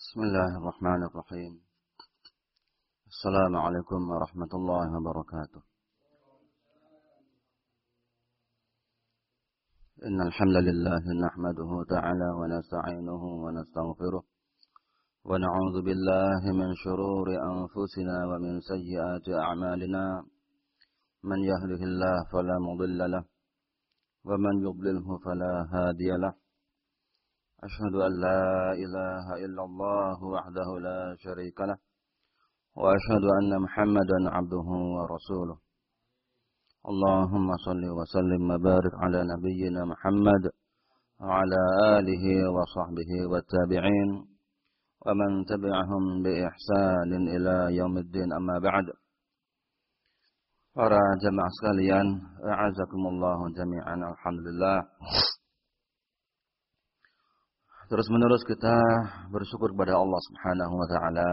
بسم الله الرحمن الرحيم. السلام عليكم ورحمة الله وبركاته. إن الحمد لله نحمده تعالى ونستعينه ونستغفره ونعوذ بالله من شرور أنفسنا ومن سيئات أعمالنا من يهده الله فلا مضل له ومن يضلله فلا هادي له. أشهد أن لا إله إلا الله وحده لا شريك له وأشهد أن محمدا عبده ورسوله. اللهم صل وسلم وبارك على نبينا محمد وعلى آله وصحبه والتابعين ومن تبعهم بإحسان إلى يوم الدين. أما بعد. Para jamaah sekalian, a'azakumullah jami'an, alhamdulillah. Terus menerus kita bersyukur kepada Allah Subhanahu wa taala,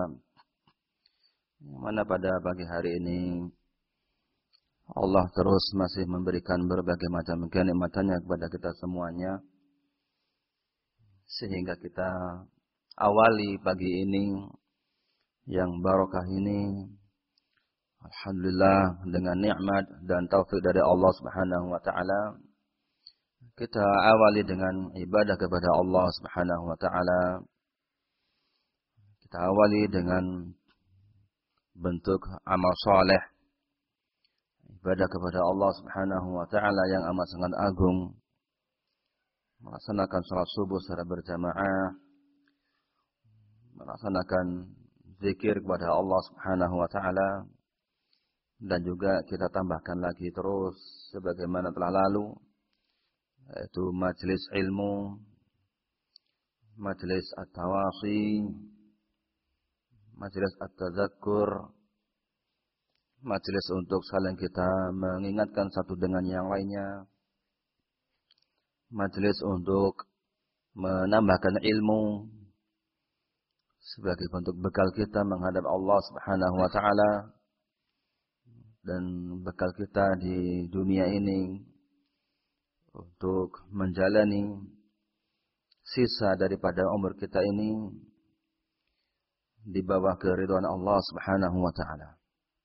mana pada pagi hari ini Allah terus masih memberikan berbagai macam kenikmatan-Nya kepada kita semuanya, sehingga kita awali pagi ini yang barokah ini alhamdulillah dengan nikmat dan taufik dari Allah Subhanahu wa taala. Kita awali dengan ibadah kepada Allah Subhanahu wa taala. Kita awali dengan bentuk amal saleh, ibadah kepada Allah Subhanahu wa taala yang amat sangat agung. Melaksanakan salat subuh secara berjamaah, melaksanakan zikir kepada Allah Subhanahu wa taala, dan juga kita tambahkan lagi terus sebagaimana telah lalu, yaitu majelis ilmu, majelis at-tawasi, majelis at-tadzakur, majelis untuk saling kita mengingatkan satu dengan yang lainnya, majelis untuk menambahkan ilmu sebagai bentuk bekal kita menghadap Allah Subhanahu wa taala dan bekal kita di dunia ini untuk menjalani sisa daripada umur kita ini di bawah keridhaan Allah Subhanahu wa taala.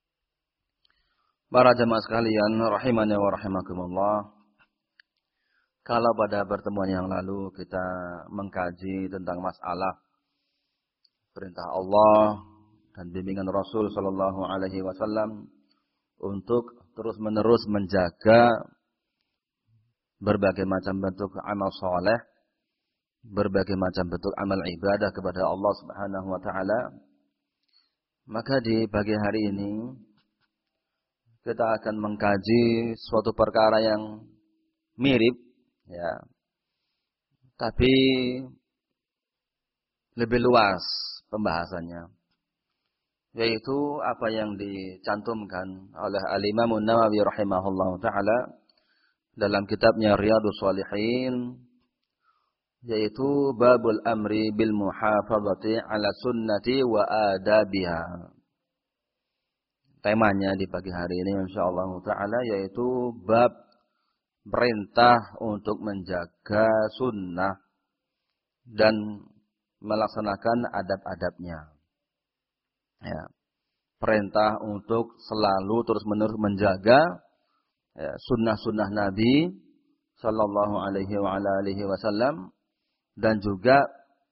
Para jamaah sekalian rahimani wa rahimakumullah, kalau pada pertemuan yang lalu kita mengkaji tentang masalah perintah Allah dan bimbingan Rasul sallallahu alaihi wasallam untuk terus-menerus menjaga berbagai macam bentuk amal soleh, berbagai macam bentuk amal ibadah kepada Allah Subhanahu wa taala. Maka di pagi hari ini kita akan mengkaji suatu perkara yang mirip, ya, tapi lebih luas pembahasannya, yaitu apa yang dicantumkan oleh Al-Imam An-Nawawi rahimahullahu taala dalam kitabnya Riyadhus Shalihin, yaitu babul amri bil muhafazati ala sunnati wa adabiha. Temanya di pagi hari ini insyaallah taala yaitu bab perintah untuk menjaga sunnah dan melaksanakan adab-adabnya. Ya. Perintah untuk selalu terus-menerus menjaga sunnah-sunnah Nabi sallallahu alaihi wa ala alihi wasallam, dan juga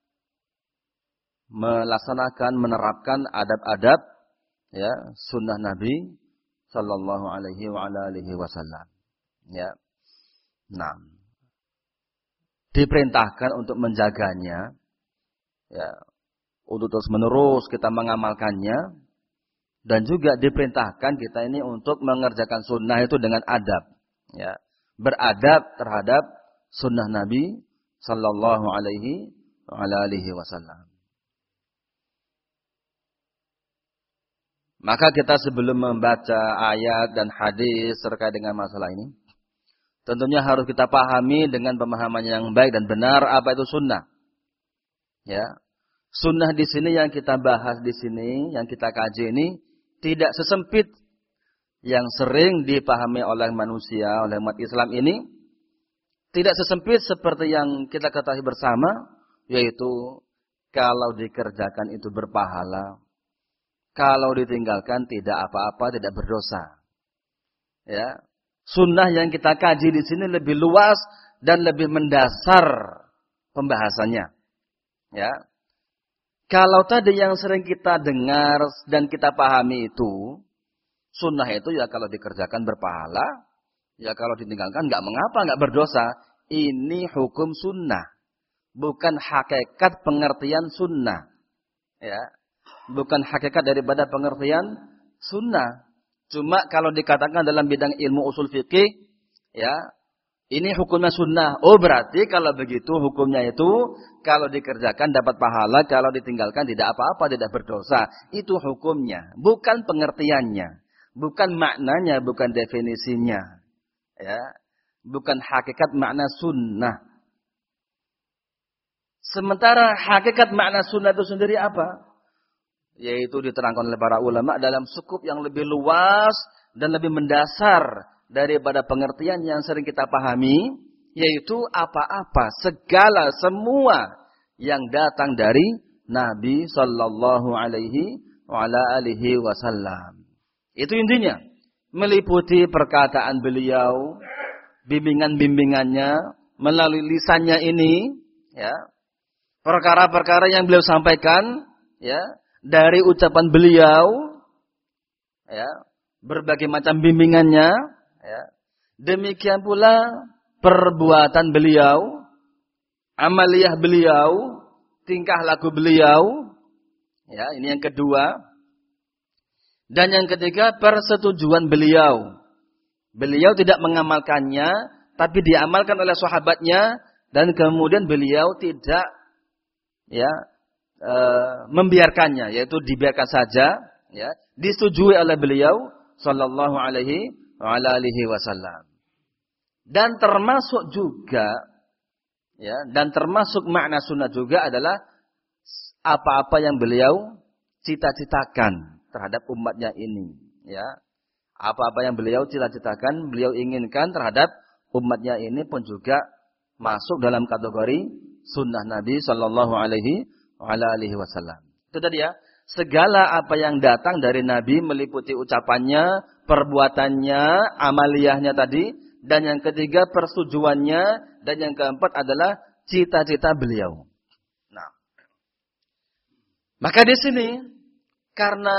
melaksanakan, menerapkan adab-adab, ya, sunnah Nabi sallallahu alaihi wa ala alihi wasallam. Ya. Nah, diperintahkan untuk menjaganya, ya, untuk terus-menerus kita mengamalkannya. Dan juga diperintahkan kita ini untuk mengerjakan sunnah itu dengan adab, ya, beradab terhadap sunnah Nabi sallallahu alaihi wasallam. Maka kita sebelum membaca ayat dan hadis terkait dengan masalah ini, tentunya harus kita pahami dengan pemahaman yang baik dan benar apa itu sunnah. Ya, sunnah di sini yang kita bahas di sini, yang kita kaji ini tidak sesempit yang sering dipahami oleh manusia, oleh umat Islam ini. Tidak sesempit seperti yang kita ketahui bersama, yaitu Kalau dikerjakan itu berpahala, kalau ditinggalkan tidak apa-apa, tidak berdosa. Ya. Sunnah yang kita kaji di sini lebih luas dan lebih mendasar pembahasannya. Ya. Kalau tadi yang sering kita dengar dan kita pahami itu, sunnah itu ya kalau dikerjakan berpahala, ya kalau ditinggalkan nggak mengapa, nggak berdosa. Ini hukum sunnah, bukan hakikat pengertian sunnah. Ya. Bukan hakikat daripada pengertian sunnah. Cuma kalau dikatakan dalam bidang ilmu usul fikih, ya, ini hukumnya sunnah. Oh berarti kalau begitu hukumnya itu, kalau dikerjakan dapat pahala, kalau ditinggalkan tidak apa-apa, tidak berdosa. Itu hukumnya, bukan pengertiannya, bukan maknanya, bukan definisinya. Ya, bukan hakikat makna sunnah. Sementara hakikat makna sunnah itu sendiri apa? Yaitu diterangkan oleh para ulama dalam skup yang lebih luas dan lebih mendasar daripada pengertian yang sering kita pahami, yaitu apa-apa, segala, semua yang datang dari Nabi Sallallahu Alaihi Wasallam. Itu intinya, meliputi perkataan beliau, bimbingan-bimbingannya, melalui lisannya ini, ya, perkara-perkara yang beliau sampaikan, ya, dari ucapan beliau, ya, berbagai macam bimbingannya, ya. Demikian pula perbuatan beliau, amaliyah beliau, tingkah laku beliau, ya, ini yang kedua. Dan yang ketiga, persetujuan beliau. Beliau tidak mengamalkannya, tapi diamalkan oleh sahabatnya, dan kemudian beliau tidak, ya, membiarkannya, yaitu dibiarkan saja, ya, disetujui oleh beliau sallallahu alaihi wasallam. Dan termasuk juga, ya, dan termasuk makna sunnah juga adalah apa-apa yang beliau cita-citakan terhadap umatnya ini, ya. Apa-apa yang beliau cita-citakan, beliau inginkan terhadap umatnya ini pun juga masuk dalam kategori sunnah Nabi sallallahu alaihi wasallam. Itu tadi ya, segala apa yang datang dari Nabi meliputi ucapannya, perbuatannya, amaliyahnya tadi, dan yang ketiga persetujuannya, dan yang keempat adalah cita-cita beliau. Nah, maka di sini karena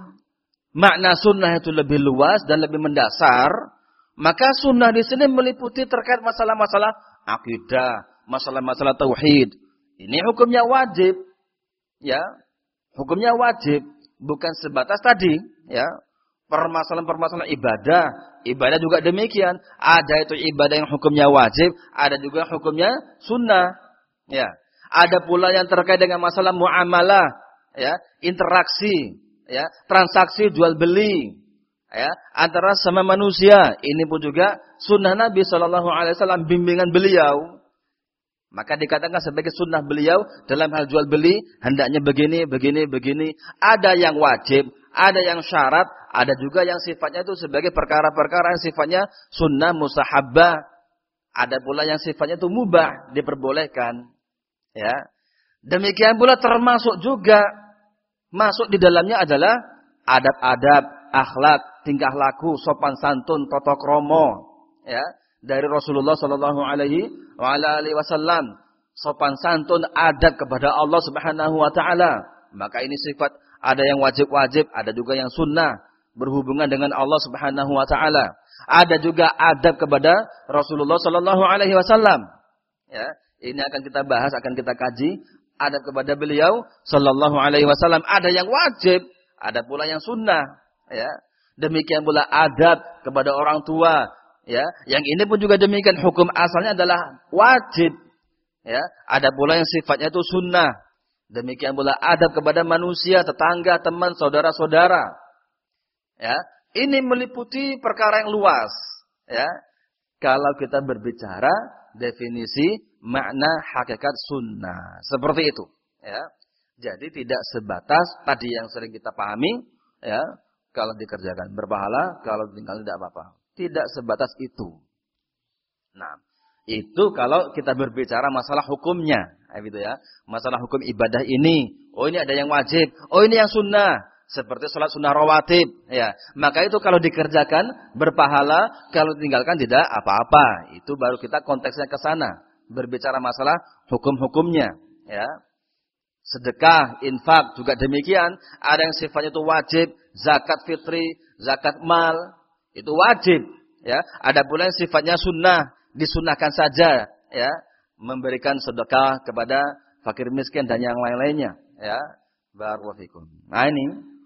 makna sunnah itu lebih luas dan lebih mendasar, maka sunnah di sini meliputi terkait masalah-masalah akidah, masalah-masalah tauhid. Ini hukumnya wajib. Ya, hukumnya wajib, bukan sebatas tadi, ya. Permasalahan-permasalahan ibadah juga demikian. Ada itu ibadah yang hukumnya wajib, ada juga hukumnya sunnah, ya. Ada pula yang terkait dengan masalah muamalah, ya, interaksi, ya, transaksi jual beli, ya, antara sama manusia. Ini pun juga sunnah Nabi Sallallahu Alaihi Wasallam, bimbingan beliau. Maka dikatakan sebagai sunnah beliau dalam hal jual beli, hendaknya begini. Ada yang wajib, ada yang syarat, ada juga yang sifatnya itu sebagai perkara-perkara yang sifatnya sunnah mustahabbah. Ada pula yang sifatnya itu mubah, diperbolehkan. Ya. Demikian pula termasuk juga, masuk di dalamnya adalah adab-adab, akhlak, tingkah laku, sopan santun, tata krama. Ya. Dari Rasulullah Sallallahu Alaihi Wasallam, sopan santun, adab kepada Allah Subhanahu Wa Taala. Maka ini sifat, ada yang wajib-wajib, ada juga yang sunnah berhubungan dengan Allah Subhanahu Wa Taala. Ada juga adab kepada Rasulullah Sallallahu Alaihi Wasallam. Ya, ini akan kita bahas, akan kita kaji adab kepada beliau Sallallahu Alaihi Wasallam. Ada yang wajib, ada pula yang sunnah. Ya, demikian pula adab kepada orang tua. Ya, yang ini pun juga demikian, hukum asalnya adalah wajib. Ya, ada pula yang sifatnya itu sunnah. Demikian pula adab kepada manusia, tetangga, teman, saudara-saudara. Ya, ini meliputi perkara yang luas. Ya, kalau kita berbicara definisi makna hakikat sunnah, seperti itu. Ya, jadi tidak sebatas tadi yang sering kita pahami. Ya, kalau dikerjakan berpahala, kalau ditinggal tidak apa-apa. Tidak sebatas itu. Nah, Itu kalau kita berbicara masalah hukumnya, gitu ya. Masalah hukum ibadah ini, oh ini ada yang wajib, oh ini yang sunnah, seperti sholat sunnah rawatib, ya. Maka itu kalau dikerjakan berpahala, kalau ditinggalkan tidak apa-apa. Itu baru kita konteksnya ke sana, berbicara masalah hukum-hukumnya, ya. Sedekah, infak juga demikian. Ada yang sifatnya itu wajib, zakat fitri, zakat mal, itu wajib, ya. Ada pula yang sifatnya sunnah, disunahkan saja, ya, memberikan sedekah kepada fakir miskin dan yang lain-lainnya, ya. Barakallahu fikum. Nah ini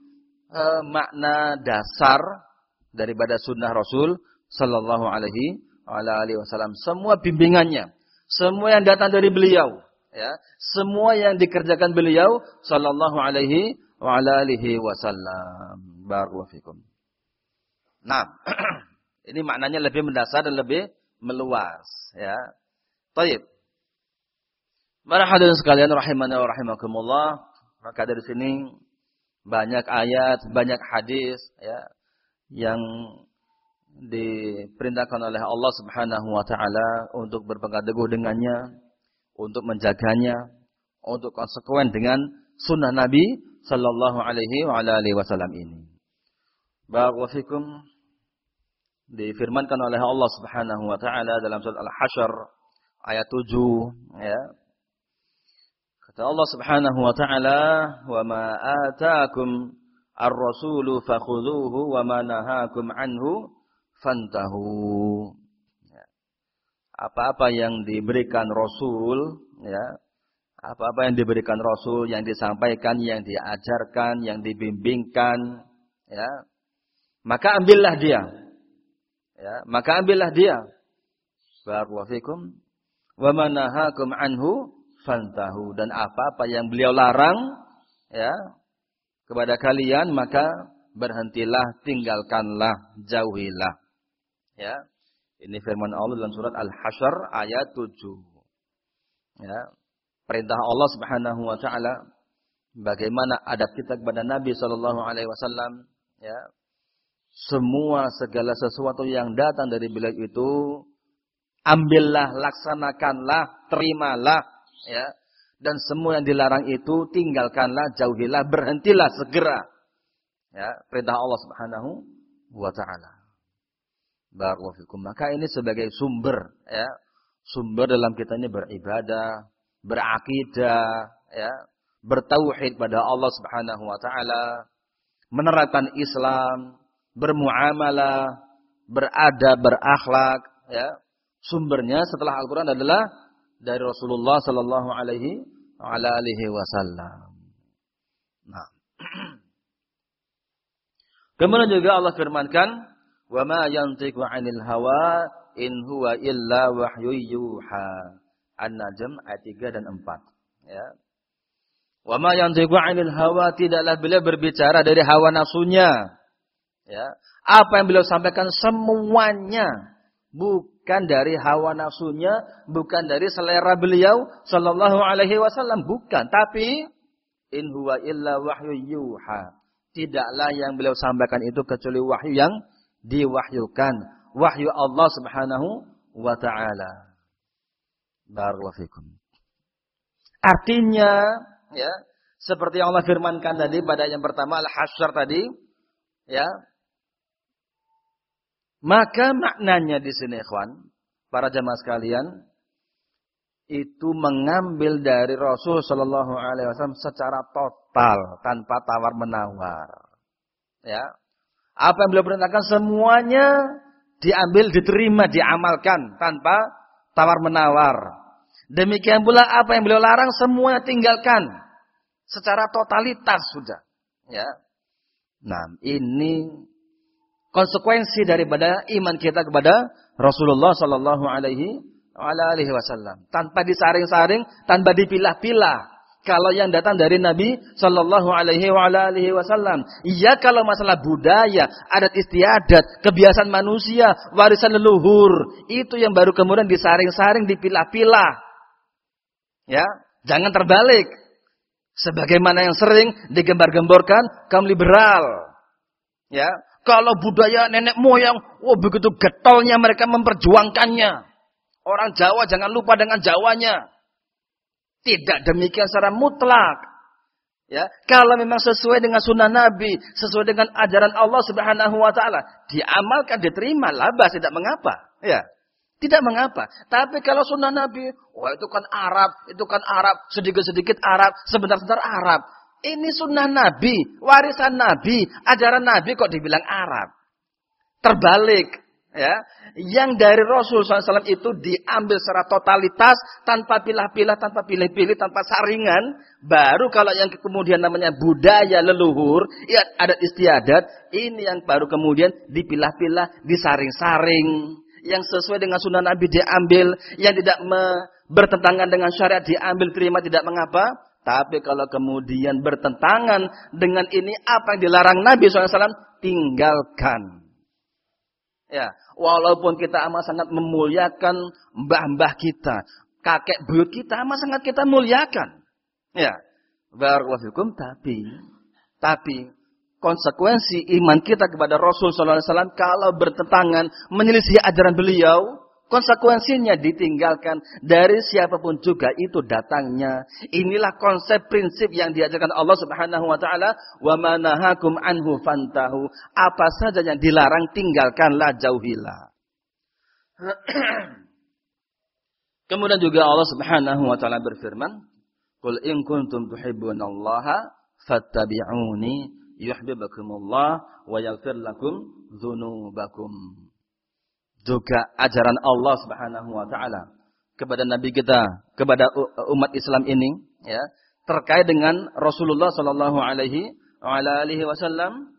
makna dasar daripada sunnah Rasul sallallahu alaihi wasallam. Semua bimbingannya, semua yang datang dari beliau, ya, semua yang dikerjakan beliau sallallahu alaihi wasallam. Barakallahu fikum. Nah, ini maknanya lebih mendasar dan lebih meluas, ya. Baik. Para hadirin sekalian rahimani wa rahimakumullah, maka dari sini banyak ayat, banyak hadis, ya, yang diperintahkan oleh Allah Subhanahu wa taala untuk berpegang teguh dengannya, untuk menjaganya, untuk konsekuen dengan sunnah Nabi sallallahu alaihi wasallam ini. Barakallahu fikum. Difirmankan oleh Allah Subhanahu wa taala dalam surat Al-Hasyr ayat 7, ya. Kata Allah Subhanahu wa taala, "Wa ma ataakum ar-rasulu fakhudhuhu wa ma nahakum anhu fantahu." Ya. Apa-apa yang diberikan Rasul, ya. Apa-apa yang diberikan Rasul, yang disampaikan, yang diajarkan, yang dibimbingkan, ya. Maka ambillah dia. Ya, maka ambillah dia. Barakallahu fikum. Wa ma nahakum anhu fantahu, dan apa-apa yang beliau larang, ya, kepada kalian maka berhentilah, tinggalkanlah, jauhilah. Ya. Ini firman Allah dalam surat Al-Hasyr ayat 7. Ya. Perintah Allah Subhanahu wa taala, bagaimana adab kita kepada Nabi sallallahu alaihi wasallam, ya. Semua segala sesuatu yang datang dari beliau itu ambillah, laksanakanlah, terimalah, ya. Dan semua yang dilarang itu tinggalkanlah, jauhilah, berhentilah segera. Ya, perintah Allah Subhanahu wa taala. Barakallahu fikum. Maka ini sebagai sumber, ya. Sumber dalam kita ini beribadah, berakidah, ya, bertauhid pada Allah Subhanahu wa taala, menerapkan Islam, bermuamalah, beradab, berakhlak, ya. Sumbernya setelah Al-Qur'an adalah dari Rasulullah sallallahu alaihi wasallam. Nah. Kemudian juga Allah firmankan, "Wa ma yantiqu 'anil hawa in huwa illa wahyu yuha." An-Najm ayat 3 dan 4, ya. Wa ma yantiqu 'anil hawa, tidaklah beliau berbicara dari hawa nafsunya. Ya, apa yang beliau sampaikan semuanya bukan dari hawa nafsunya, bukan dari selera beliau sallallahu alaihi wasallam, bukan, tapi in huwa illa wahyu yuha. Tidaklah yang beliau sampaikan itu kecuali wahyu yang diwahyukan, wahyu Allah Subhanahu wa taala. Barakallahu fikum. Artinya, ya, seperti yang Allah firmankan tadi pada yang pertama Al-Hasyr tadi, ya. Maka maknanya di sini, ikhwan, para jamaah sekalian, itu mengambil dari Rasul sallallahu alaihi wasallam secara total, tanpa tawar menawar. Ya. Apa yang beliau perintahkan semuanya diambil, diterima, diamalkan tanpa tawar menawar. Demikian pula apa yang beliau larang semuanya tinggalkan secara totalitas sudah. Ya. Nah, ini konsekuensi daripada iman kita kepada Rasulullah sallallahu alaihi wasallam. Tanpa disaring-saring, tanpa dipilah-pilah. Kalau yang datang dari Nabi sallallahu alaihi wasallam. Iya, kalau masalah budaya, adat istiadat, kebiasaan manusia, warisan leluhur, itu yang baru kemudian disaring-saring, dipilah-pilah. Ya, jangan terbalik. Sebagaimana yang sering digembar-gemborkan kaum liberal. Ya. Kalau budaya nenek moyang, begitu getolnya mereka memperjuangkannya. Orang Jawa jangan lupa dengan Jawanya. Tidak demikian secara mutlak. Ya, kalau memang sesuai dengan sunnah Nabi, sesuai dengan ajaran Allah Subhanahu wa taala, diamalkan, diterima, labas, tidak mengapa. Ya. Tidak mengapa. Tapi kalau sunnah Nabi, wah itu kan Arab, sedikit-sedikit Arab, sebentar-sebentar Arab. Ini sunnah Nabi, warisan Nabi, ajaran Nabi kok dibilang Arab. Terbalik. Ya, yang dari Rasul SAW itu diambil secara totalitas, tanpa pilah-pilah, tanpa pilih-pilih, tanpa saringan. Baru kalau yang kemudian namanya budaya leluhur, ya adat istiadat, ini yang baru kemudian dipilah-pilah, disaring-saring. Yang sesuai dengan sunnah Nabi diambil, yang tidak bertentangan dengan syariat diambil, terima, tidak mengapa. Tapi kalau kemudian bertentangan dengan ini, apa yang dilarang Nabi SAW, tinggalkan. Ya, walaupun kita amat sangat memuliakan mbah-mbah kita, kakek buyut kita amat sangat kita muliakan. Ya, barakallahu fikum, tapi konsekuensi iman kita kepada Rasul sallallahu alaihi wasallam kalau bertentangan menyelisih ajaran beliau, konsekuensinya ditinggalkan dari siapapun juga itu datangnya. Inilah konsep prinsip yang diajarkan Allah Subhanahu wa taala, wa ma nahakum anhu fantahu. Apa saja yang dilarang tinggalkanlah, jauhilah. Kemudian juga Allah Subhanahu wa taala berfirman, "Qul in kuntum tuhibbunallaha fattabi'uni yuhibbukumullah wa yaghfir lakum dzunubakum." Juga ajaran Allah Subhanahu wa taala kepada nabi kita, kepada umat Islam ini, ya, terkait dengan Rasulullah sallallahu alaihi wasallam.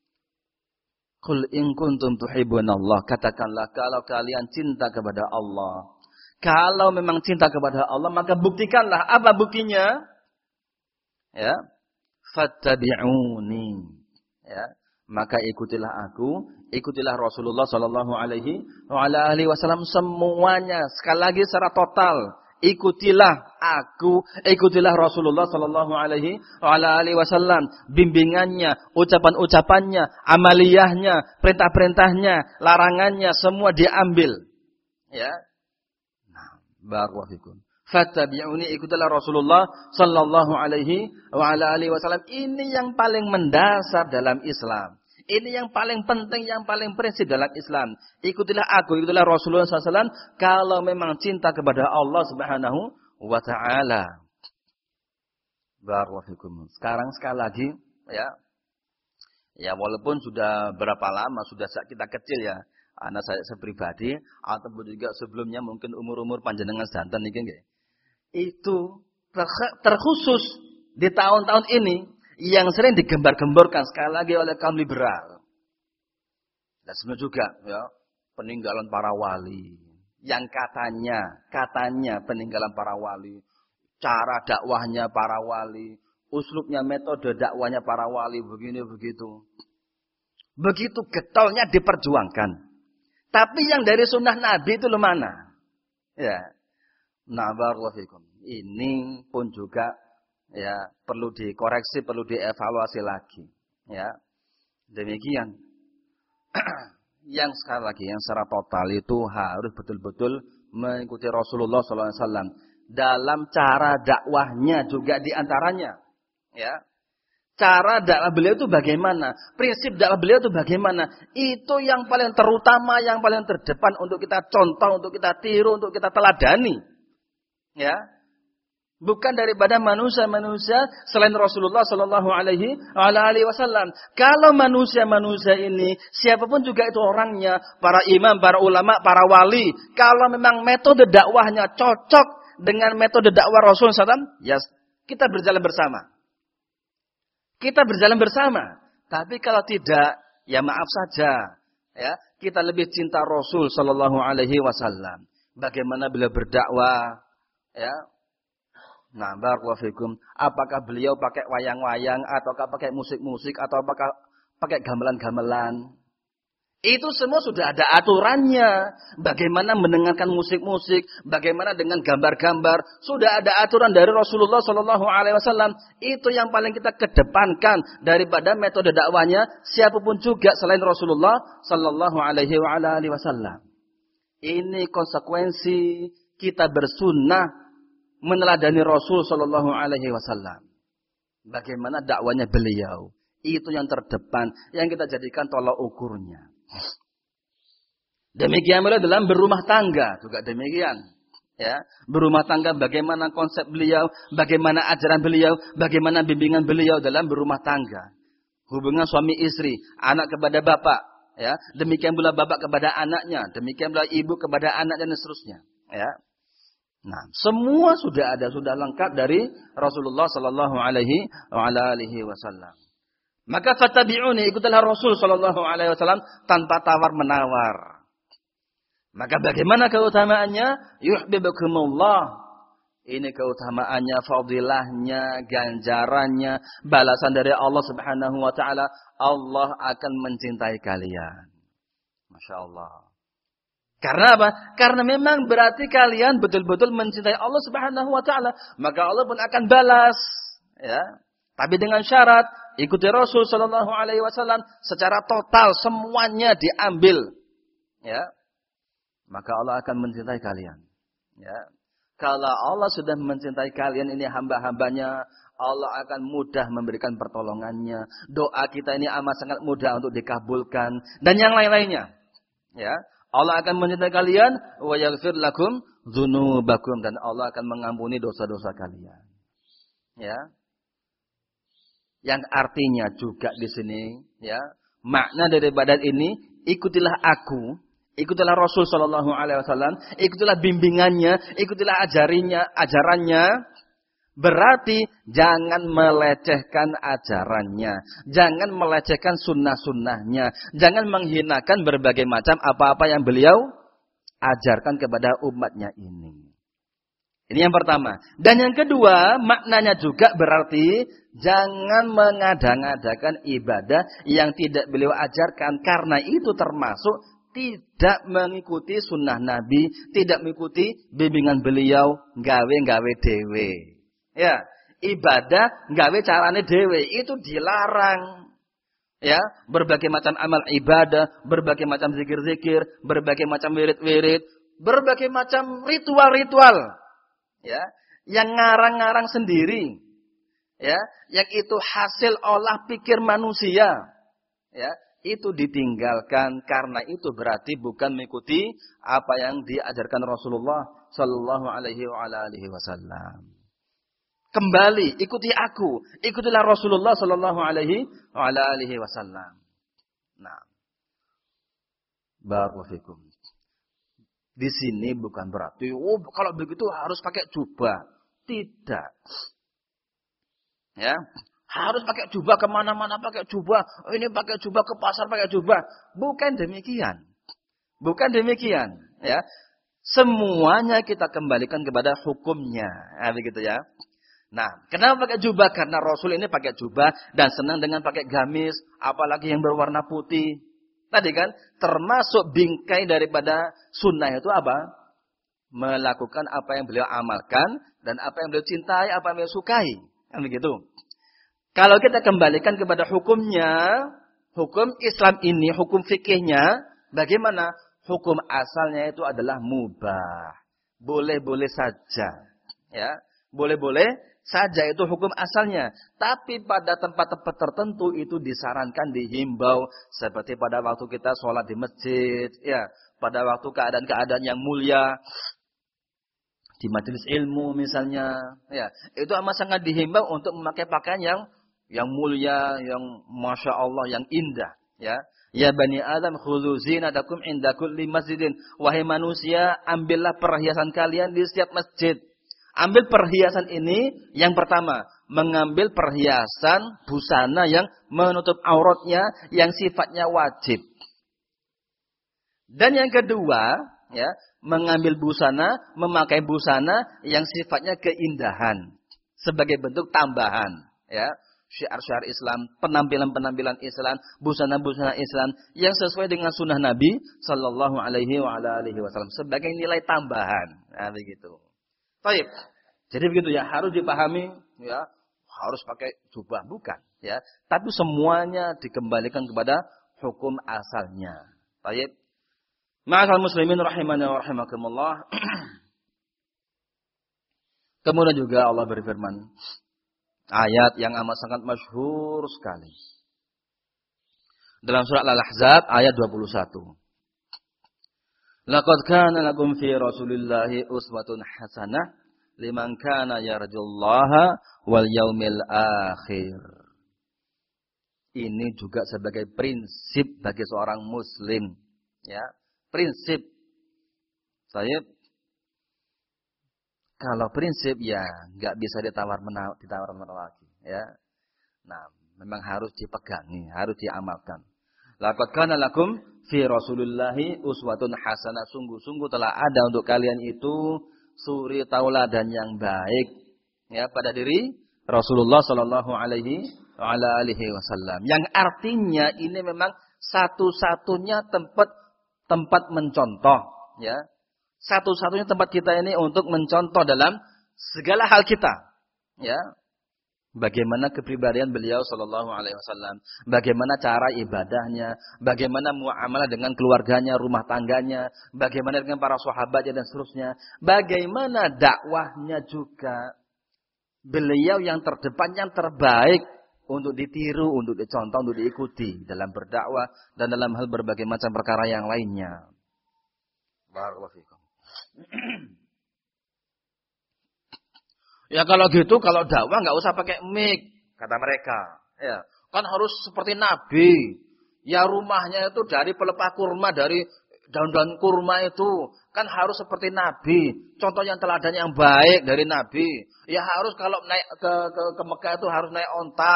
Qul in kuntum tuhibbunallah, katakanlah kalau kalian cinta kepada Allah. Kalau memang cinta kepada Allah, maka buktikanlah. Apa buktinya? Ya, fattabi'uni. Ya, maka ikutilah aku, ikutilah Rasulullah sallallahu alaihi wasallam semuanya. Sekali lagi secara total, ikutilah aku, ikutilah Rasulullah sallallahu alaihi wasallam. Bimbingannya, ucapan-ucapannya, amaliyahnya, perintah-perintahnya, larangannya, semua diambil. Ya. Nah, barakallahu fikum. Fattabi'uni, ikutilah Rasulullah sallallahu alaihi wasallam. Ini yang paling mendasar dalam Islam. Ini yang paling penting, yang paling prinsip dalam Islam. Ikutilah aku, ikutilah Rasulullah SAW kalau memang cinta kepada Allah Subhanahu wa taala. Barakallahu fikum. Sekarang sekali lagi, ya. Ya, walaupun sudah berapa lama, sudah saat kita kecil ya. Anak saya pribadi ataupun juga sebelumnya mungkin umur-umur panjenengan sedanten niki nggih. Itu terkhusus di tahun-tahun ini yang sering digembar-gemborkan sekali lagi oleh kaum liberal. Dan sebenarnya juga ya, peninggalan para wali. Yang katanya peninggalan para wali, cara dakwahnya para wali, uslubnya, metode dakwahnya para wali begini begitu. Begitu getolnya diperjuangkan. Tapi yang dari sunnah Nabi itu mana? Ya. Nah, barakallahu fikum. Ini pun juga ya perlu dikoreksi, perlu dievaluasi lagi. Ya. Demikian. Yang sekali lagi, yang secara total itu harus betul-betul mengikuti Rasulullah SAW dalam cara dakwahnya juga diantaranya. Ya. Cara dakwah beliau itu bagaimana? Prinsip dakwah beliau itu bagaimana? Itu yang paling terutama, yang paling terdepan untuk kita contoh, untuk kita tiru, untuk kita teladani. Ya, bukan daripada manusia-manusia selain Rasulullah Sallallahu Alaihi Wasallam. Kalau manusia-manusia ini, siapapun juga itu orangnya, para imam, para ulama, para wali, kalau memang metode dakwahnya cocok dengan metode dakwah Rasulullah SAW, ya kita berjalan bersama. Kita berjalan bersama. Tapi kalau tidak, ya maaf saja. Ya, kita lebih cinta Rasul Sallallahu Alaihi Wasallam. Bagaimana beliau berdakwah? Ya, nah, barakallahu fikum. Apakah beliau pakai wayang-wayang, ataukah pakai musik-musik, atau apakah pakai gamelan-gamelan? Itu semua sudah ada aturannya. Bagaimana mendengarkan musik-musik, bagaimana dengan gambar-gambar, sudah ada aturan dari Rasulullah Sallallahu Alaihi Wasallam. Itu yang paling kita kedepankan daripada metode dakwanya siapapun juga selain Rasulullah Sallallahu Alaihi Wasallam. Ini konsekuensi kita bersunnah meneladani Rasul sallallahu alaihi wasallam. Bagaimana dakwanya beliau? Itu yang terdepan, yang kita jadikan tolak ukurnya. Demikian pula dalam berumah tangga juga demikian. Ya, berumah tangga bagaimana konsep beliau, bagaimana ajaran beliau, bagaimana bimbingan beliau dalam berumah tangga. Hubungan suami istri, anak kepada bapak, ya. Demikian pula bapak kepada anaknya, demikian pula ibu kepada anaknya dan seterusnya, ya. Nah, semua sudah ada, sudah lengkap dari Rasulullah sallallahu alaihi wasallam. Maka fattabi'uni, ikutilah Rasul sallallahu alaihi wasallam tanpa tawar-menawar. Maka bagaimana keutamaannya? Yuhibbukumullah. Ini keutamaannya, fadilahnya, ganjarannya, balasan dari Allah Subhanahu wa taala. Allah akan mencintai kalian. Masya Allah. Karena apa? Karena memang berarti kalian betul-betul mencintai Allah Subhanahu wa taala, maka Allah pun akan balas, ya. Tapi dengan syarat ikuti Rasul sallallahu alaihi wasallam secara total, semuanya diambil, ya. Maka Allah akan mencintai kalian. Ya. Kalau Allah sudah mencintai kalian, ini hamba-hambanya, Allah akan mudah memberikan pertolongannya. Doa kita ini amat sangat mudah untuk dikabulkan. Dan yang lain-lainnya. Ya. Allah akan mencintai kalian. Wa yaghfir lakum dzunubakum. Dan Allah akan mengampuni dosa-dosa kalian. Ya. Yang artinya juga di sini, ya, makna daripada ini, ikutilah aku. Ikutilah Rasul sallallahu alaihi wasallam, ikutilah bimbingannya, ikutilah ajarannya. Berarti jangan melecehkan ajarannya, jangan melecehkan sunnah-sunnahnya, jangan menghinakan berbagai macam apa-apa yang beliau ajarkan kepada umatnya ini. Ini yang pertama. Dan yang kedua, maknanya juga berarti jangan mengada-ngadakan ibadah yang tidak beliau ajarkan, karena itu termasuk tidak mengikuti sunnah Nabi, tidak mengikuti bimbingan beliau, gawe dewe. Ya, ibadah gawe carane dewe, itu dilarang. Ya, berbagai macam amal ibadah, berbagai macam zikir-zikir, berbagai macam wirid-wirid, berbagai macam ritual-ritual. Ya, yang ngarang-ngarang sendiri. Ya, yang itu hasil olah pikir manusia. Ya, itu ditinggalkan, karena itu berarti bukan mengikuti apa yang diajarkan Rasulullah sallallahu alaihi wasallam. Kembali ikuti aku, ikutilah Rasulullah sallallahu alaihi wasallam. Nah, barakallahu fikum. Di sini bukan berarti kalau begitu harus pakai jubah. Tidak. Ya. Harus pakai jubah kemana-mana pakai jubah. Ini pakai jubah ke pasar pakai jubah. Bukan demikian. Bukan demikian. Ya. Semuanya kita kembalikan kepada hukumnya. Nah, begitu ya. Nah, kenapa pakai jubah? Karena Rasul ini pakai jubah dan senang dengan pakai gamis. Apalagi yang berwarna putih. Tadi kan termasuk bingkai daripada sunnah itu apa? Melakukan apa yang beliau amalkan dan apa yang beliau cintai, apa yang beliau sukai. Kan begitu. Kalau kita kembalikan kepada hukumnya, hukum Islam ini, hukum fikihnya, bagaimana? Hukum asalnya itu adalah mubah. Boleh-boleh saja. Ya, boleh-boleh saja itu hukum asalnya. Tapi pada tempat-tempat tertentu itu disarankan, dihimbau. Seperti pada waktu kita sholat di masjid. Ya, pada waktu keadaan-keadaan yang mulia. Di majelis ilmu misalnya. Ya, itu amat sangat dihimbau untuk memakai pakaian yang mulia, yang Masya Allah, yang indah. Ya, ya Bani Adam, khudhu zinatakum inda kulli masjidin. Wahai manusia, ambillah perhiasan kalian di setiap masjid. Ambil perhiasan ini, yang pertama, mengambil perhiasan busana yang menutup auratnya, yang sifatnya wajib. Dan yang kedua, ya, mengambil busana, memakai busana yang sifatnya keindahan. Sebagai bentuk tambahan. Ya. Syiar-syiar Islam, penampilan-penampilan Islam, busana-busana Islam yang sesuai dengan sunnah Nabi sallallahu alaihi wasallam sebagai nilai tambahan. Nah, begitu. Baik. Jadi begitu ya, harus dipahami ya, harus pakai jubah bukan ya, tapi semuanya dikembalikan kepada hukum asalnya. Baik. Ma'asal muslimin rahimani wa rahimakumullah. Kemudian juga Allah berfirman, ayat yang amat sangat masyhur sekali. Dalam surat Al-Ahzab ayat 21. Laqad kana lakum fi Rasulillahi uswatun hasanah liman kana yarjullaha wal yaumil akhir. Ini juga sebagai prinsip bagi seorang muslim, ya. Prinsip. Saya kalau prinsip ya nggak bisa ditawar-menawar lagi, ya. Nah, memang harus dipegangi, harus diamalkan. Laqad kana lakum fi Rasulillahi uswatun hasanah. Sungguh-sungguh telah ada untuk kalian itu suri tauladan yang baik, ya, pada diri Rasulullah sallallahu alaihi wasallam. Yang artinya ini memang satu-satunya tempat mencontoh, ya. Satu-satunya tempat kita ini untuk mencontoh dalam segala hal kita, ya. Bagaimana kepribadian beliau sallallahu alaihi wasallam, bagaimana cara ibadahnya, bagaimana muamalah dengan keluarganya, rumah tangganya, bagaimana dengan para sahabatnya dan seterusnya, bagaimana dakwahnya juga. Beliau yang terdepan, yang terbaik untuk ditiru, untuk dicontoh, untuk diikuti dalam berdakwah dan dalam hal berbagai macam perkara yang lainnya. Barakallahu fikum. Ya kalau gitu, kalau dakwah nggak usah pakai mic, kata mereka. Ya, kan harus seperti Nabi. Ya rumahnya itu dari pelepah kurma, dari daun-daun kurma itu kan harus seperti Nabi. Contoh yang teladan yang baik dari Nabi. Ya harus kalau naik ke Mekah itu harus naik onta.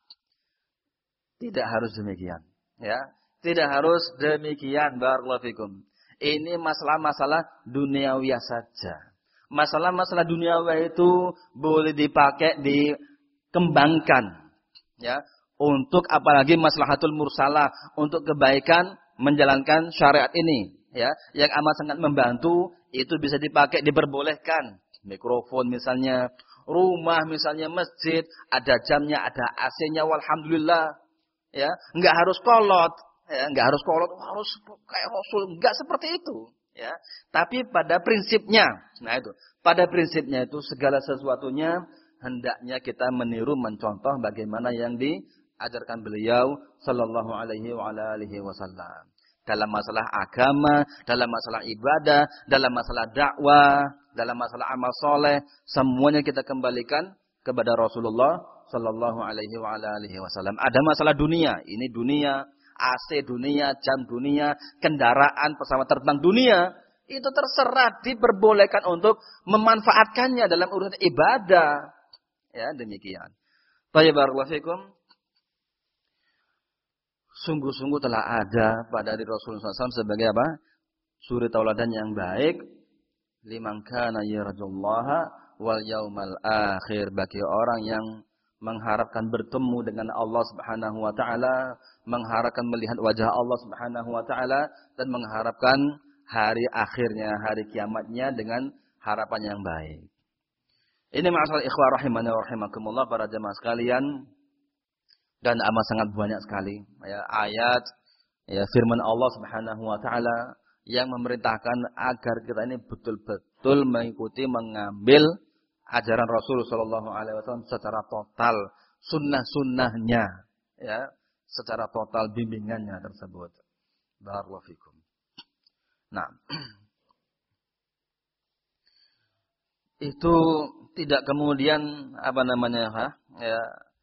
Tidak harus demikian. Ya, tidak harus demikian. Barakallahu fikum. Ini masalah-masalah duniawi saja. Masalah-masalah duniawi itu boleh dipakai, dikembangkan, ya, untuk apalagi maslahatul mursalah, untuk kebaikan menjalankan syariat ini, ya, yang amat sangat membantu, itu bisa dipakai, diperbolehkan. Mikrofon misalnya, rumah misalnya, masjid, ada jamnya, ada AC-nya, walhamdulillah, ya, enggak harus kolot, ya, enggak harus kolot, harus kayak Rasul, enggak seperti itu. Ya, tapi pada prinsipnya, nah itu, pada prinsipnya itu segala sesuatunya hendaknya kita meniru, mencontoh bagaimana yang diajarkan beliau sallallahu alaihi wasallam. Dalam masalah agama, dalam masalah ibadah, dalam masalah dakwah, dalam masalah amal soleh, semuanya kita kembalikan kepada Rasulullah sallallahu alaihi wasallam. Ada masalah dunia, ini dunia, AC dunia, jam dunia, kendaraan, pesawat terbang dunia, itu terserah, diperbolehkan untuk memanfaatkannya dalam urusan ibadah. Ya, demikian. Baik, barakallahu fikum. Sungguh-sungguh telah ada pada diri Rasulullah SAW sebagai apa? Suri tauladan yang baik. Liman kana yarjullaha wal yaumal akhir, bagi orang yang mengharapkan bertemu dengan Allah Subhanahu wa taala, mengharapkan melihat wajah Allah Subhanahu wa taala, dan mengharapkan hari akhirnya, hari kiamatnya dengan harapan yang baik. Ini masalah ikhwah rahimani wa rahimakumullah, para jemaah sekalian, dan amat sangat banyak sekali ya, ayat, ya, firman Allah Subhanahu wa taala yang memerintahkan agar kita ini betul-betul mengikuti, mengambil ajaran Rasul sallallahu alaihi wasallam secara total, sunnah-sunnahnya, ya, secara total bimbingannya tersebut. Barakallahu fikum. Nah, itu tidak kemudian apa namanya, ya,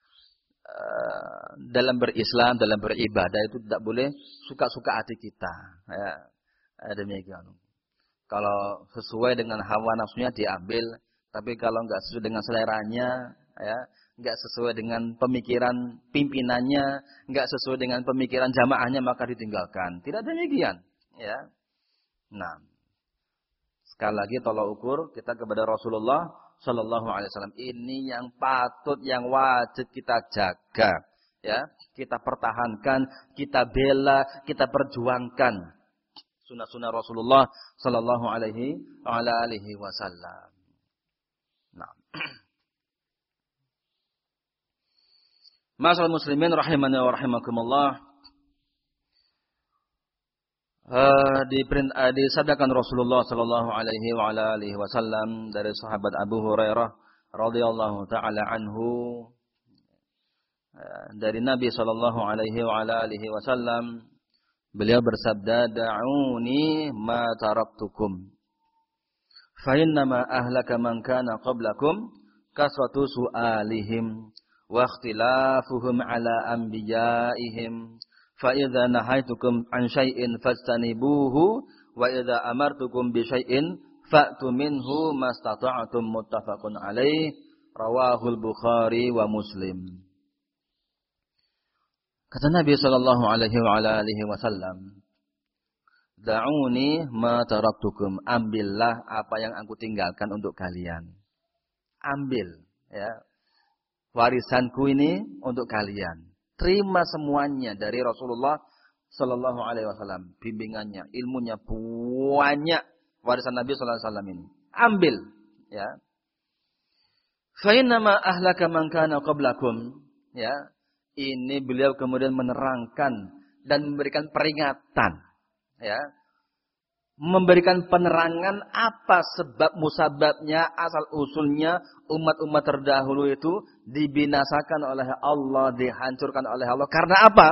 dalam berislam, dalam beribadah itu tidak boleh suka-suka hati kita, ya, demikian. Kalau sesuai dengan hawa nafsunya diambil, tapi kalau enggak sesuai dengan seleranya, ya, enggak sesuai dengan pemikiran pimpinannya, enggak sesuai dengan pemikiran jamaahnya, maka ditinggalkan. Tidak demikian, ya. Nah, sekali lagi tolak ukur kita kepada Rasulullah sallallahu alaihi wasallam. Ini yang patut, yang wajib kita jaga, ya. Kita pertahankan, kita bela, kita perjuangkan sunnah-sunnah Rasulullah sallallahu alaihi wasallam. Nah. Masyaallah muslimin rahimani wa rahimakumullah. Disabdakan Rasulullah sallallahu alaihi wa ala alihi wasallam dari sahabat Abu Hurairah radhiyallahu taala anhu, dari Nabi sallallahu alaihi wa ala alihi wasallam, beliau bersabda, "Da'uni ma taraktukum fa innama ahlaka man kana qablakum kasratu su'alihim wa ikhtilafuhum ala anbiya'ihim. Fa idza nahaitukum an syai'in fastanibuhu wa idza amartukum bi syai'in fa'tu minhu mastata'tum." Muttafaqun alaih, rawahul Bukhari wa Muslim. Kata Nabi sallallahu alaihi wa alihi wasallam, "Da'uni ma taraktukum." Ambillah apa yang aku tinggalkan untuk kalian. Ambil, ya. Warisanku ini untuk kalian. Terima semuanya dari Rasulullah sallallahu alaihi wasallam. Bimbingannya, ilmunya banyak, warisan Nabi sallallahu alaihi wasallam ini. Ambil, ya. Fa innama ahlaka man kana qablakum, ya. Ini beliau kemudian menerangkan dan memberikan peringatan, ya. Memberikan penerangan apa sebab musababnya, asal usulnya umat-umat terdahulu itu dibinasakan oleh Allah, dihancurkan oleh Allah. Karena apa?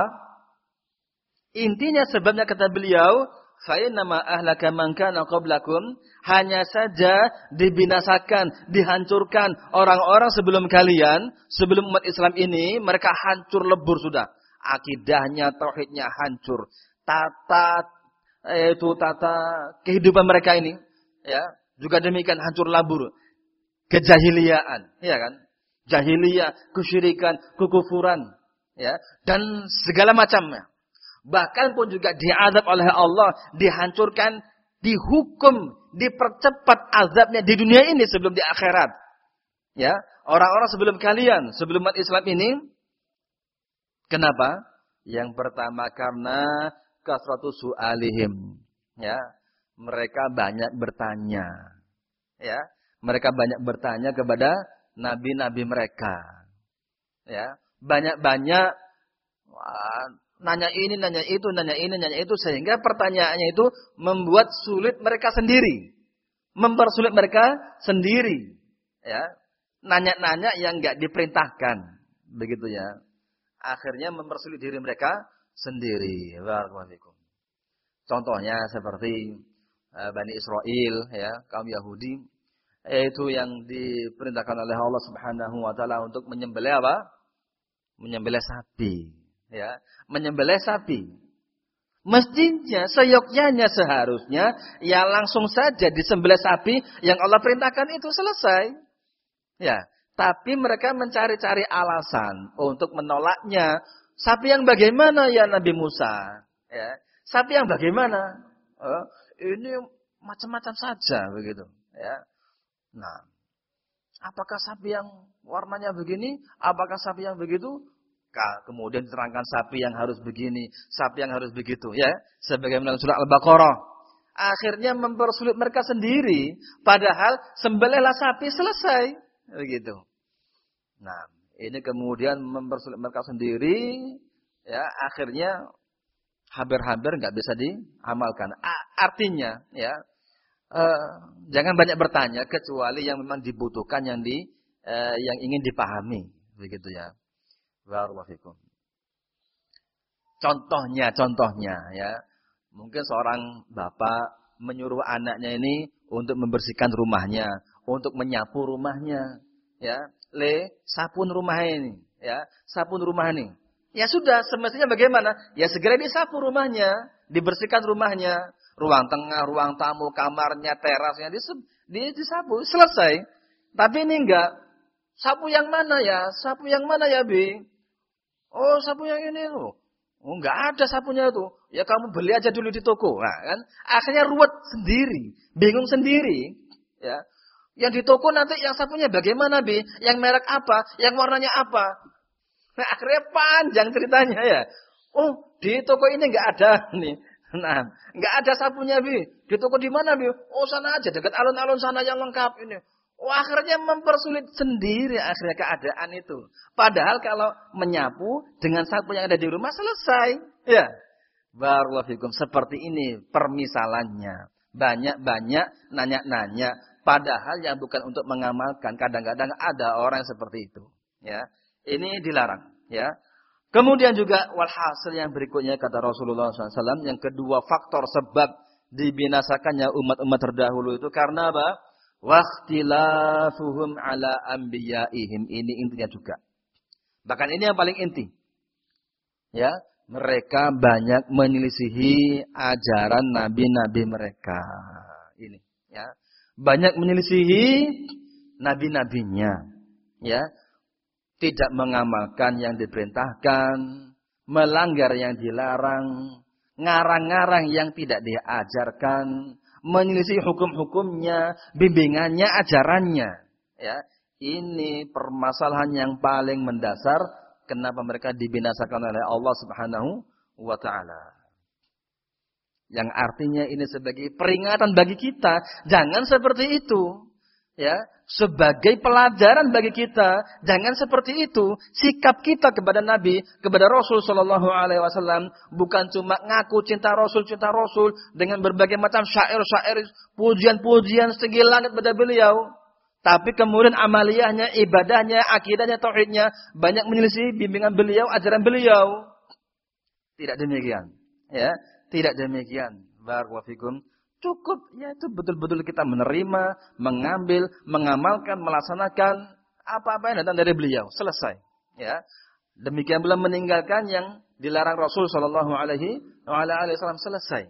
Intinya sebabnya kata beliau, fa innama ahlaka man kana qablakum, hanya saja dibinasakan, dihancurkan orang-orang sebelum kalian, sebelum umat Islam ini, mereka hancur lebur sudah. Akidahnya, tauhidnya hancur. Tata kehidupan mereka ini, ya, juga demikian hancur labur. Kejahiliaan, ya kan? Jahiliyah, kesyirikan, kekufuran, ya, dan segala macamnya. Bahkan pun juga diazab oleh Allah, dihancurkan, dihukum, dipercepat azabnya di dunia ini sebelum di akhirat. Ya, orang-orang sebelum kalian, sebelum umat Islam ini, kenapa? Yang pertama karena kasratu su'alihim, ya, mereka banyak bertanya, ya, mereka banyak bertanya kepada nabi-nabi mereka, ya, banyak-banyak nanya ini, nanya itu, nanya ini, nanya itu, sehingga pertanyaannya itu membuat sulit mereka sendiri, mempersulit mereka sendiri, ya, nanya-nanya yang enggak diperintahkan, begitu ya, akhirnya mempersulit diri mereka sendiri. Barakallahu. Contohnya seperti Bani Israel, ya, kaum Yahudi, itu yang diperintahkan oleh Allah Subhanahu wa taala untuk menyembelih apa? Menyembelih sapi, ya, menyembelih sapi. Mestinya seyogyanya seharusnya ya langsung saja disembelih sapi yang Allah perintahkan itu, selesai. Ya, tapi mereka mencari-cari alasan untuk menolaknya. Sapi yang bagaimana ya Nabi Musa? Ya, sapi yang bagaimana? Ini macam-macam saja begitu. Ya. Nah, apakah sapi yang warnanya begini? Apakah sapi yang begitu? Kemudian diterangkan sapi yang harus begini, sapi yang harus begitu. Ya, sebagaimana surah Al-Baqarah. Akhirnya mempersulit mereka sendiri. Padahal sembelihlah sapi, selesai. Begitu. Nah, ini kemudian mempersulit mereka sendiri, ya, akhirnya hampir-hampir nggak bisa diamalkan. Artinya, ya, jangan banyak bertanya kecuali yang memang dibutuhkan, yang ingin dipahami, begitu ya. Barakallahu fikum. Contohnya, ya, mungkin seorang bapak menyuruh anaknya ini untuk membersihkan rumahnya, untuk menyapu rumahnya, ya. Sapun rumah ini, ya, sapun rumah ini. Ya sudah, semestinya bagaimana? Ya segera disapu rumahnya, dibersihkan rumahnya, ruang tengah, ruang tamu, kamarnya, terasnya disapu, selesai. Tapi ini enggak. Sapu yang mana ya? Sapu yang mana ya, Bi? Oh, sapu yang ini loh. Oh, enggak ada sapunya itu. Ya kamu beli aja dulu di toko. Nah, kan? Akhirnya ruwet sendiri, bingung sendiri, ya. Yang di toko nanti yang sapunya bagaimana, Bi? Yang merek apa? Yang warnanya apa? Nah, akhirnya panjang ceritanya ya. Oh, di toko ini enggak ada nih. Nah, enggak ada sapunya, Bi. Di toko di mana, Bi? Oh, sana aja, dekat alun-alun sana yang lengkap ini. Oh, akhirnya mempersulit sendiri akhirnya keadaan itu. Padahal kalau menyapu dengan sapu yang ada di rumah selesai. Ya. Barakallahu fikum. Seperti ini permisalannya. Banyak-banyak nanya-nanya. Padahal yang bukan untuk mengamalkan. Kadang-kadang ada orang yang seperti itu. Ya, ini dilarang. Ya. Kemudian juga walhasil yang berikutnya kata Rasulullah SAW. Yang kedua faktor sebab dibinasakannya umat-umat terdahulu itu karena apa? Wakhtilafuhum ala anbiyaihim. Ini intinya juga. Bahkan ini yang paling inti. Ya, mereka banyak menyelisihi ajaran nabi-nabi mereka. Ini, ya. Banyak menyelisihi nabi-nabinya. Ya. Tidak mengamalkan yang diperintahkan, melanggar yang dilarang, ngarang-ngarang yang tidak diajarkan, menyelisih hukum-hukumnya, bimbingannya, ajarannya. Ya, ini permasalahan yang paling mendasar kenapa mereka dibinasakan oleh Allah Subhanahu wa taala. Yang artinya ini sebagai peringatan bagi kita, jangan seperti itu. Ya, sebagai pelajaran bagi kita, jangan seperti itu. Sikap kita kepada Nabi, kepada Rasul sallallahu alaihi wasallam bukan cuma ngaku cinta Rasul dengan berbagai macam syair-syair, pujian-pujian setinggi langit pada beliau, tapi kemudian amaliyahnya, ibadahnya, akidahnya, tauhidnya banyak menyelisih bimbingan beliau, ajaran beliau. Tidak demikian, ya, tidak demikian. Barakallahu fikum. Cukup, yaitu betul-betul kita menerima, mengambil, mengamalkan, melaksanakan apa-apa yang datang dari beliau. Selesai. Ya. Demikian pula meninggalkan yang dilarang Rasul Shallallahu Alaihi Wasallam. Selesai.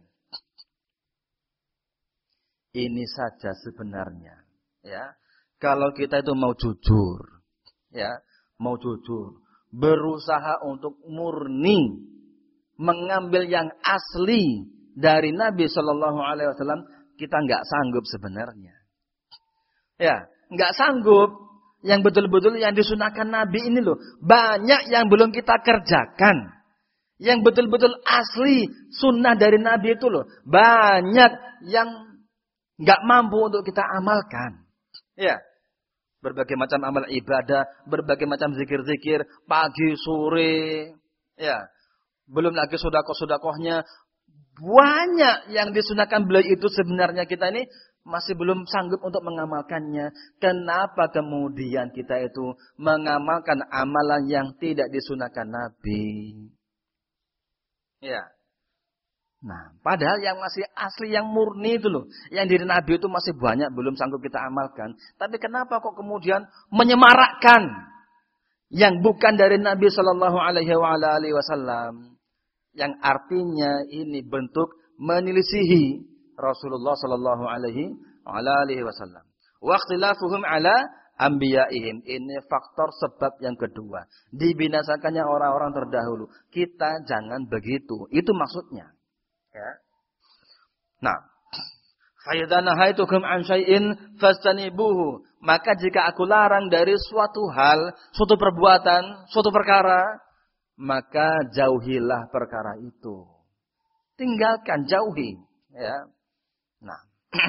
Ini saja sebenarnya. Ya. Kalau kita itu mau jujur, ya, mau jujur, berusaha untuk murni mengambil yang asli dari Nabi Shallallahu Alaihi Wasallam, kita nggak sanggup sebenarnya. Ya, nggak sanggup. Yang betul-betul yang disunahkan Nabi ini loh, banyak yang belum kita kerjakan. Yang betul-betul asli sunnah dari Nabi itu loh, banyak yang nggak mampu untuk kita amalkan. Ya, berbagai macam amal ibadah, berbagai macam zikir-zikir, pagi, sore. Ya, belum lagi sedekah-sedekahnya. Banyak yang disunahkan beliau itu sebenarnya kita ini masih belum sanggup untuk mengamalkannya. Kenapa kemudian kita itu mengamalkan amalan yang tidak disunahkan Nabi? Ya. Nah, padahal yang masih asli, yang murni itu loh, yang dari Nabi itu masih banyak belum sanggup kita amalkan. Tapi kenapa kok kemudian menyemarakkan yang bukan dari Nabi Shallallahu Alaihi Wasallam? Yang artinya ini bentuk menyelisihi Rasulullah sallallahu alaihi wasallam. Wa ikhtilafuhum ala anbiyaihim. Ini faktor sebab yang kedua. Dibinasakannya orang-orang terdahulu. Kita jangan begitu. Itu maksudnya. Ya. Nah, fa idza nahaitukum an syai'in fastanibuhu. Maka jika aku larang dari suatu hal, suatu perbuatan, suatu perkara, maka jauhilah perkara itu. Tinggalkan, jauhi. Ya. Nah.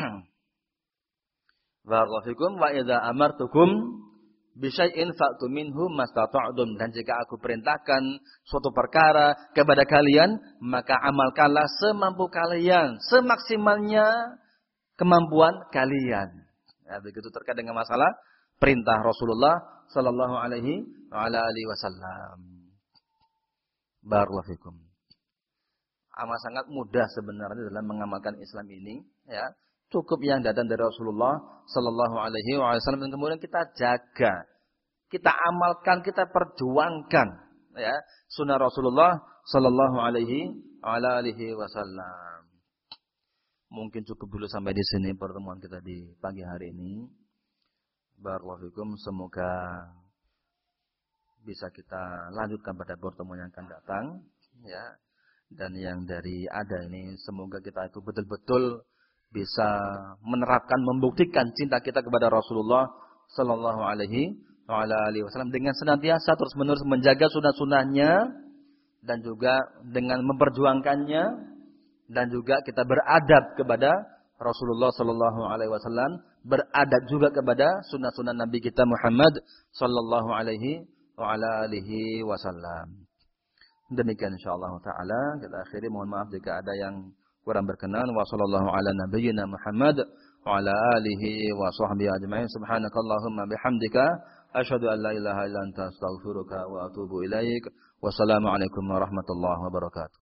Barakallahu fikum wa idza amartukum bi syai'in fa'tu minhu mastata'tum. Dan jika aku perintahkan suatu perkara kepada kalian, maka amalkanlah semampu kalian, semaksimalnya kemampuan kalian. Ya, begitu terkait dengan masalah perintah Rasulullah sallallahu alaihi wasallam. Barakallahu fikum. Amat sangat mudah sebenarnya dalam mengamalkan Islam ini, ya. Cukup yang datang dari Rasulullah sallallahu alaihi wasallam dan kemudian kita jaga, kita amalkan, kita perjuangkan, ya, sunnah Rasulullah sallallahu alaihi wasallam. Mungkin cukup dulu sampai di sini pertemuan kita di pagi hari ini. Barakallahu fikum, semoga bisa kita lanjutkan pada pertemuan yang akan datang, ya. Dan yang dari ada ini semoga kita itu betul-betul bisa menerapkan, membuktikan cinta kita kepada Rasulullah sallallahu alaihi wasallam dengan senantiasa terus-menerus menjaga sunah-sunahnya dan juga dengan memperjuangkannya dan juga kita beradab kepada Rasulullah sallallahu alaihi wasallam, beradab juga kepada sunah-sunah Nabi kita Muhammad sallallahu alaihi wasallam. Demikian insyaallah taala kita akhiri, mohon maaf jika ada yang kurang berkenan. Wa sallallahu ala nabiyyina Muhammad wa ala alihi wa sahbihi ajma'in. Subhanakallahumma bihamdika asyhadu an la ilaha illa anta astaghfiruka wa atubu ilaik. Wassalamu alaikum warahmatullahi wabarakatuh.